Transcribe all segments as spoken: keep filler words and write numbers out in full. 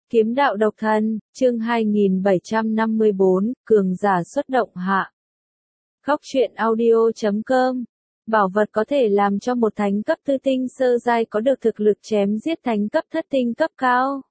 Kiếm đạo độc thân, chương hai nghìn bảy trăm năm mươi bốn, cường giả xuất động hạ. Góc truyện audio chấm com. Bảo vật có thể làm cho một thánh cấp tư tinh sơ giai có được thực lực chém giết thánh cấp thất tinh cấp cao.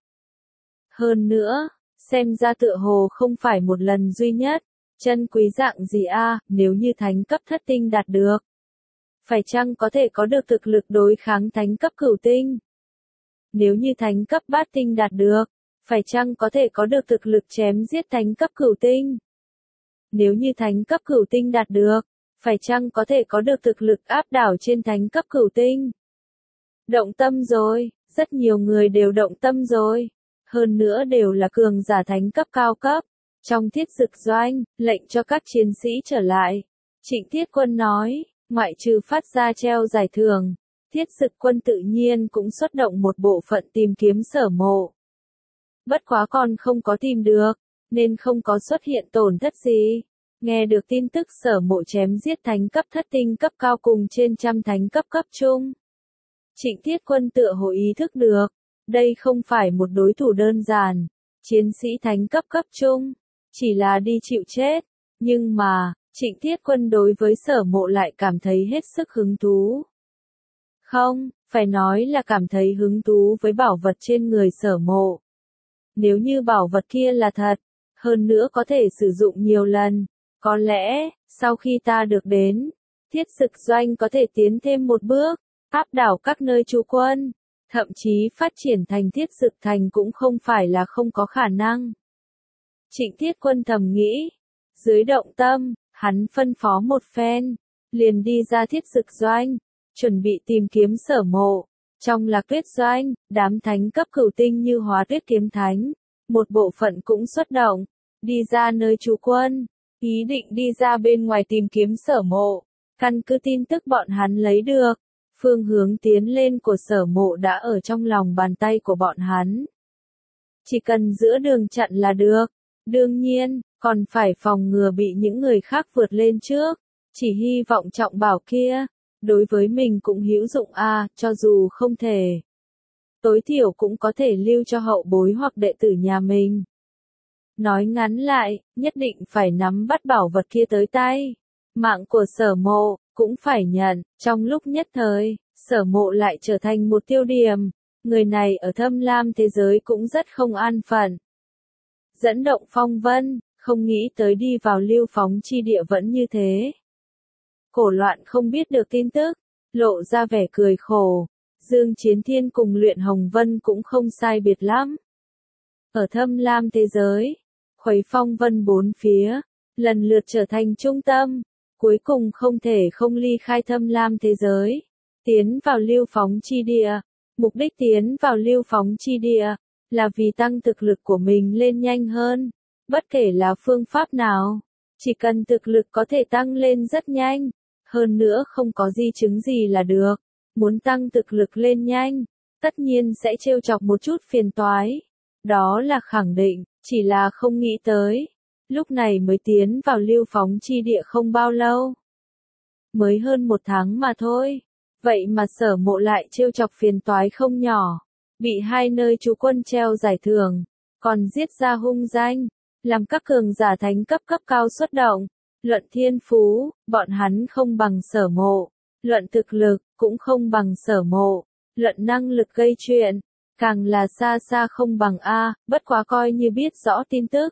Hơn nữa, xem ra tựa hồ không phải một lần duy nhất, chân quý dạng gì a, à, nếu như thánh cấp thất tinh đạt được. Phải chăng có thể có được thực lực đối kháng thánh cấp cửu tinh? Nếu như thánh cấp bát tinh đạt được, phải chăng có thể có được thực lực chém giết thánh cấp cửu tinh? Nếu như thánh cấp cửu tinh đạt được, phải chăng có thể có được thực lực áp đảo trên thánh cấp cửu tinh? Động tâm rồi, rất nhiều người đều động tâm rồi. Hơn nữa đều là cường giả thánh cấp cao cấp. Trong thiết dực doanh, lệnh cho các chiến sĩ trở lại. Trịnh Thiết Quân nói, ngoại trừ phát ra treo giải thưởng, thiết dực quân tự nhiên cũng xuất động một bộ phận tìm kiếm Sở Mộ. Bất quá còn không có tìm được, nên không có xuất hiện tổn thất gì. Nghe được tin tức Sở Mộ chém giết thánh cấp thất tinh cấp cao cùng trên trăm thánh cấp cấp trung. Trịnh Thiết Quân tựa hồ ý thức được, đây không phải một đối thủ đơn giản, chiến sĩ thánh cấp cấp trung, chỉ là đi chịu chết. Nhưng mà, Trịnh Thiết Quân đối với Sở Mộ lại cảm thấy hết sức hứng thú. Không, phải nói là cảm thấy hứng thú với bảo vật trên người Sở Mộ. Nếu như bảo vật kia là thật, hơn nữa có thể sử dụng nhiều lần, có lẽ, sau khi ta được đến, thiết dực doanh có thể tiến thêm một bước, áp đảo các nơi trú quân, thậm chí phát triển thành thiết dực thành cũng không phải là không có khả năng. Trịnh Thiết Quân thầm nghĩ, dưới động tâm, hắn phân phó một phen, liền đi ra thiết dực doanh, chuẩn bị tìm kiếm Sở Mộ. Trong Lạc Tuyết doanh, đám thánh cấp cửu tinh như Hóa Tuyết Kiếm Thánh, một bộ phận cũng xuất động, đi ra nơi trú quân, ý định đi ra bên ngoài tìm kiếm Sở Mộ. Căn cứ tin tức bọn hắn lấy được, phương hướng tiến lên của Sở Mộ đã ở trong lòng bàn tay của bọn hắn. Chỉ cần giữa đường chặn là được, đương nhiên, còn phải phòng ngừa bị những người khác vượt lên trước, chỉ hy vọng trọng bảo kia. Đối với mình cũng hữu dụng a, à, cho dù không thể. Tối thiểu cũng có thể lưu cho hậu bối hoặc đệ tử nhà mình. Nói ngắn lại, nhất định phải nắm bắt bảo vật kia tới tay. Mạng của Sở Mộ, cũng phải nhận, trong lúc nhất thời, Sở Mộ lại trở thành một tiêu điểm. Người này ở thâm lam thế giới cũng rất không an phận. Dẫn động phong vân, không nghĩ tới đi vào lưu phóng chi địa vẫn như thế. Cổ Loạn không biết được tin tức, lộ ra vẻ cười khổ. Dương Chiến Thiên cùng Luyện Hồng Vân cũng không sai biệt lắm. Ở thâm lam thế giới, khuấy phong vân bốn phía, lần lượt trở thành trung tâm, cuối cùng không thể không ly khai thâm lam thế giới, tiến vào lưu phóng chi địa. Mục đích tiến vào lưu phóng chi địa, là vì tăng thực lực của mình lên nhanh hơn, bất kể là phương pháp nào, chỉ cần thực lực có thể tăng lên rất nhanh. Hơn nữa không có di chứng gì là được. Muốn tăng thực lực lên nhanh, tất nhiên sẽ trêu chọc một chút phiền toái. Đó là khẳng định, chỉ là không nghĩ tới. Lúc này mới tiến vào lưu phóng chi địa không bao lâu. Mới hơn một tháng mà thôi. Vậy mà Sở Mộ lại trêu chọc phiền toái không nhỏ. Bị hai nơi trú quân treo giải thưởng. Còn giết ra hung danh. Làm các cường giả thánh cấp cấp cao xuất động. Luận thiên phú, bọn hắn không bằng Sở Mộ. Luận thực lực, cũng không bằng Sở Mộ. Luận năng lực gây chuyện, càng là xa xa không bằng A, bất quá coi như biết rõ tin tức.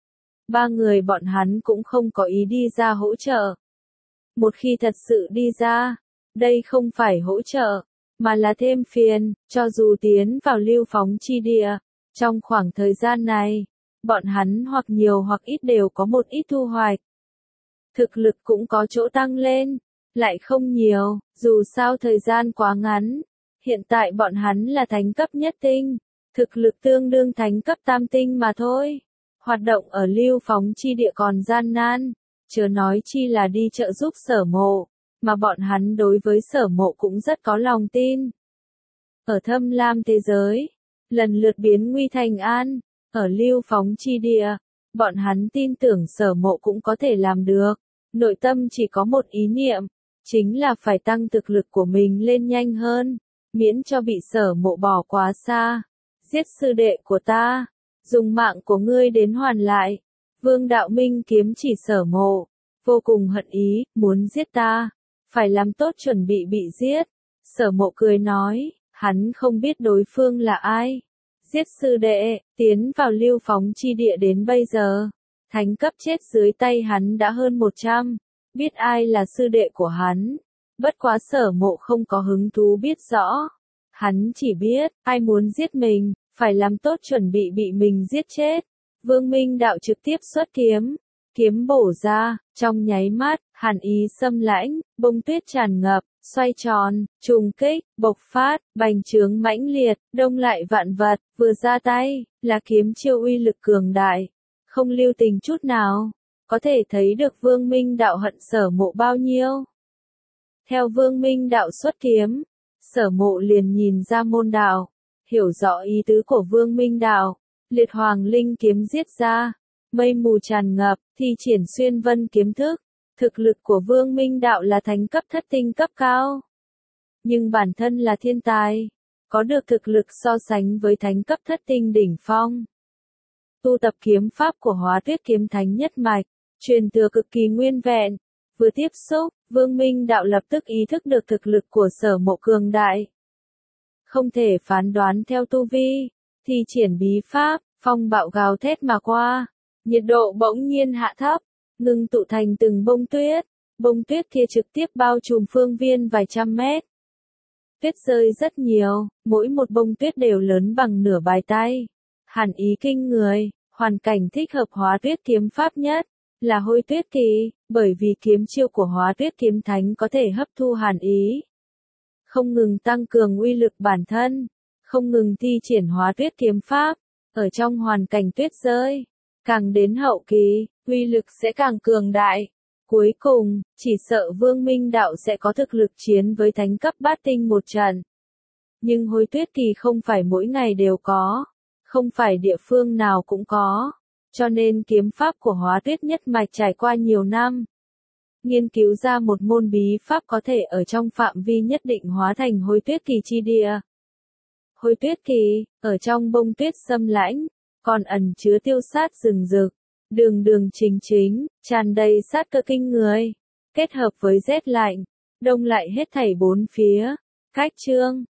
Ba người bọn hắn cũng không có ý đi ra hỗ trợ. Một khi thật sự đi ra, đây không phải hỗ trợ, mà là thêm phiền, cho dù tiến vào lưu phóng chi địa. Trong khoảng thời gian này, bọn hắn hoặc nhiều hoặc ít đều có một ít thu hoạch. Thực lực cũng có chỗ tăng lên, lại không nhiều, dù sao thời gian quá ngắn. Hiện tại bọn hắn là thánh cấp nhất tinh, thực lực tương đương thánh cấp tam tinh mà thôi. Hoạt động ở lưu phóng chi địa còn gian nan, chớ nói chi là đi trợ giúp Sở Mộ, mà bọn hắn đối với Sở Mộ cũng rất có lòng tin. Ở thâm lam thế giới, lần lượt biến nguy thành an, ở lưu phóng chi địa, bọn hắn tin tưởng Sở Mộ cũng có thể làm được. Nội tâm chỉ có một ý niệm, chính là phải tăng thực lực của mình lên nhanh hơn, miễn cho bị Sở Mộ bỏ quá xa. giết sư đệ của ta, dùng mạng của ngươi đến hoàn lại. Vương Đạo Minh kiếm chỉ Sở Mộ, vô cùng hận ý, muốn giết ta, phải làm tốt chuẩn bị bị giết. Sở Mộ cười nói, hắn không biết đối phương là ai. Giết sư đệ, tiến vào lưu phóng chi địa đến bây giờ, thánh cấp chết dưới tay hắn đã hơn một trăm, biết ai là sư đệ của hắn. Bất quá Sở Mộ không có hứng thú biết rõ. Hắn chỉ biết, ai muốn giết mình, phải làm tốt chuẩn bị bị mình giết chết. Vương Minh Đạo trực tiếp xuất kiếm, kiếm bổ ra, trong nháy mắt, hàn ý xâm lãnh, bông tuyết tràn ngập, xoay tròn, trùng kích, bộc phát, bành trướng mãnh liệt, đông lại vạn vật, vừa ra tay, là kiếm chiêu uy lực cường đại, không lưu tình chút nào, có thể thấy được Vương Minh Đạo hận Sở Mộ bao nhiêu. Theo Vương Minh Đạo xuất kiếm, Sở Mộ liền nhìn ra môn đạo, hiểu rõ ý tứ của Vương Minh Đạo, liệt hoàng linh kiếm giết ra, mây mù tràn ngập, thi triển xuyên vân kiếm thức, thực lực của Vương Minh Đạo là thánh cấp thất tinh cấp cao. Nhưng bản thân là thiên tài, có được thực lực so sánh với thánh cấp thất tinh đỉnh phong. Tu tập kiếm pháp của Hóa Tuyết kiếm thánh nhất mạch, truyền thừa cực kỳ nguyên vẹn, vừa tiếp xúc, Vương Minh Đạo lập tức ý thức được thực lực của Sở Mộ cường đại. Không thể phán đoán theo tu vi, thi triển bí pháp, phong bạo gào thét mà qua, nhiệt độ bỗng nhiên hạ thấp, ngưng tụ thành từng bông tuyết, bông tuyết kia trực tiếp bao trùm phương viên vài trăm mét. Tuyết rơi rất nhiều, mỗi một bông tuyết đều lớn bằng nửa bàn tay. Hàn ý kinh người, hoàn cảnh thích hợp Hóa Tuyết kiếm pháp nhất là Hôi Tuyết Kỳ, bởi vì kiếm chiêu của Hóa Tuyết kiếm thánh có thể hấp thu hàn ý, không ngừng tăng cường uy lực bản thân, không ngừng thi triển Hóa Tuyết kiếm pháp, ở trong hoàn cảnh tuyết rơi, càng đến hậu kỳ, uy lực sẽ càng cường đại. Cuối cùng, chỉ sợ Vương Minh Đạo sẽ có thực lực chiến với thánh cấp bát tinh một trận. Nhưng Hôi Tuyết Kỳ không phải mỗi ngày đều có, không phải địa phương nào cũng có, cho nên kiếm pháp của Hóa Tuyết nhất mạch trải qua nhiều năm, nghiên cứu ra một môn bí pháp có thể ở trong phạm vi nhất định hóa thành Hôi Tuyết Kỳ chi địa. Hôi Tuyết Kỳ, ở trong bông tuyết xâm lãnh, còn ẩn chứa tiêu sát rừng rực, đường đường chính chính, tràn đầy sát cơ kinh người, kết hợp với rét lạnh, đông lại hết thảy bốn phía. Cách chương